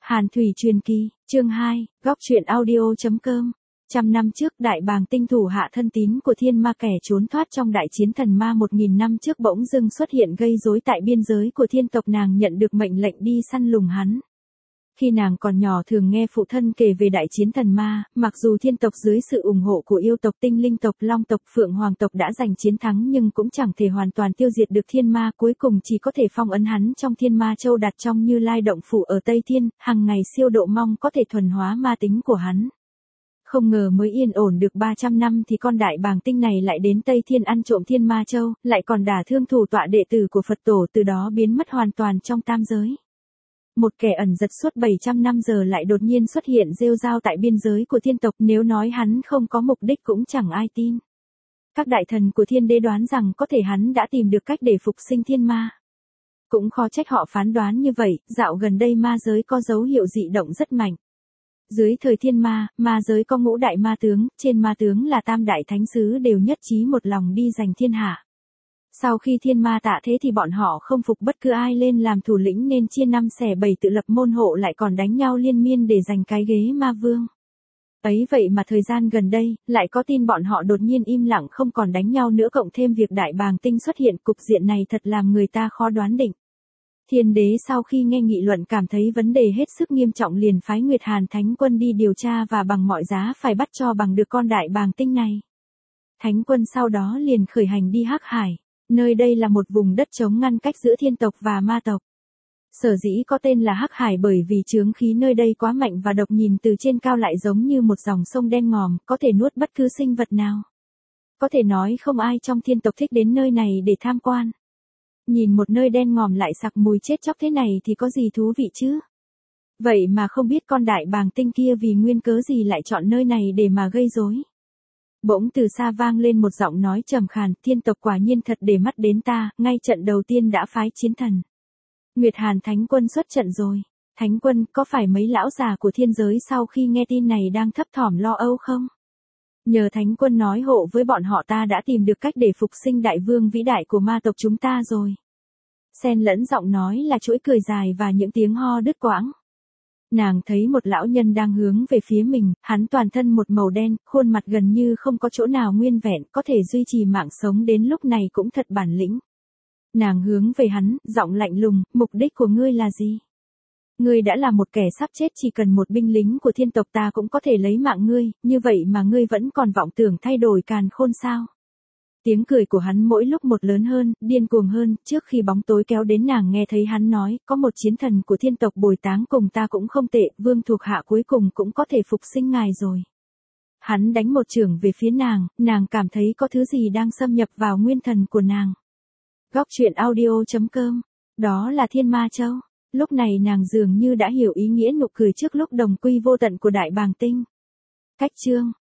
Hàn Thủy Truyền Kỳ, chương 2, góc truyện audio.com. Trăm năm trước, đại bàng tinh thủ hạ thân tín của thiên ma kẻ trốn thoát trong đại chiến thần ma 1000 năm trước bỗng dưng xuất hiện gây rối tại biên giới của thiên tộc, nàng nhận được mệnh lệnh đi săn lùng hắn. Khi nàng còn nhỏ thường nghe phụ thân kể về đại chiến thần ma, mặc dù thiên tộc dưới sự ủng hộ của yêu tộc, tinh linh tộc, long tộc, phượng hoàng tộc đã giành chiến thắng nhưng cũng chẳng thể hoàn toàn tiêu diệt được thiên ma, cuối cùng chỉ có thể phong ấn hắn trong thiên ma châu đặt trong Như Lai động phủ ở Tây Thiên, hàng ngày siêu độ mong có thể thuần hóa ma tính của hắn. Không ngờ mới yên ổn được 300 năm thì con đại bàng tinh này lại đến Tây Thiên ăn trộm thiên ma châu, lại còn đả thương thủ tọa đệ tử của Phật tổ, từ đó biến mất hoàn toàn trong tam giới. Một kẻ ẩn giật suốt 700 năm giờ lại đột nhiên xuất hiện rêu rao tại biên giới của thiên tộc, nếu nói hắn không có mục đích cũng chẳng ai tin. Các đại thần của thiên đế đoán rằng có thể hắn đã tìm được cách để phục sinh thiên ma. Cũng khó trách họ phán đoán như vậy, dạo gần đây ma giới có dấu hiệu dị động rất mạnh. Dưới thời thiên ma, ma giới có ngũ đại ma tướng, trên ma tướng là tam đại thánh sứ đều nhất trí một lòng đi giành thiên hạ. Sau khi thiên ma tạ thế thì bọn họ không phục bất cứ ai lên làm thủ lĩnh nên chia 5 xẻ 7 tự lập môn hộ, lại còn đánh nhau liên miên để giành cái ghế ma vương. Ấy vậy mà thời gian gần đây, lại có tin bọn họ đột nhiên im lặng không còn đánh nhau nữa, cộng thêm việc đại bàng tinh xuất hiện, cục diện này thật làm người ta khó đoán định. Thiên đế sau khi nghe nghị luận cảm thấy vấn đề hết sức nghiêm trọng, liền phái Nguyệt Hàn Thánh Quân đi điều tra và bằng mọi giá phải bắt cho bằng được con đại bàng tinh này. Thánh Quân sau đó liền khởi hành đi Hắc Hải. Nơi đây là một vùng đất trống ngăn cách giữa thiên tộc và ma tộc. Sở dĩ có tên là Hắc Hải bởi vì chướng khí nơi đây quá mạnh và độc, nhìn từ trên cao lại giống như một dòng sông đen ngòm, có thể nuốt bất cứ sinh vật nào. Có thể nói không ai trong thiên tộc thích đến nơi này để tham quan. Nhìn một nơi đen ngòm lại sặc mùi chết chóc thế này thì có gì thú vị chứ? Vậy mà không biết con đại bàng tinh kia vì nguyên cớ gì lại chọn nơi này để mà gây rối. Bỗng từ xa vang lên một giọng nói trầm khàn, thiên tộc quả nhiên thật để mắt đến ta, ngay trận đầu tiên đã phái chiến thần. Nguyệt Hàn Thánh Quân xuất trận rồi. Thánh Quân, có phải mấy lão già của thiên giới sau khi nghe tin này đang thấp thỏm lo âu không? Nhờ Thánh Quân nói hộ với bọn họ, ta đã tìm được cách để phục sinh đại vương vĩ đại của ma tộc chúng ta rồi. Xen lẫn giọng nói là chuỗi cười dài và những tiếng ho đứt quãng. Nàng thấy một lão nhân đang hướng về phía mình, hắn toàn thân một màu đen, khuôn mặt gần như không có chỗ nào nguyên vẹn, có thể duy trì mạng sống đến lúc này cũng thật bản lĩnh. Nàng hướng về hắn, giọng lạnh lùng, mục đích của ngươi là gì? Ngươi đã là một kẻ sắp chết, chỉ cần một binh lính của thiên tộc ta cũng có thể lấy mạng ngươi, như vậy mà ngươi vẫn còn vọng tưởng thay đổi càn khôn sao? Tiếng cười của hắn mỗi lúc một lớn hơn, điên cuồng hơn, trước khi bóng tối kéo đến nàng nghe thấy hắn nói, có một chiến thần của thiên tộc bồi táng cùng ta cũng không tệ, vương thuộc hạ cuối cùng cũng có thể phục sinh ngài rồi. Hắn đánh một chưởng về phía nàng cảm thấy có thứ gì đang xâm nhập vào nguyên thần của nàng. Góc truyện audio.com, đó là thiên ma châu. Lúc này nàng dường như đã hiểu ý nghĩa nụ cười trước lúc đồng quy vô tận của đại bàng tinh. Cách chương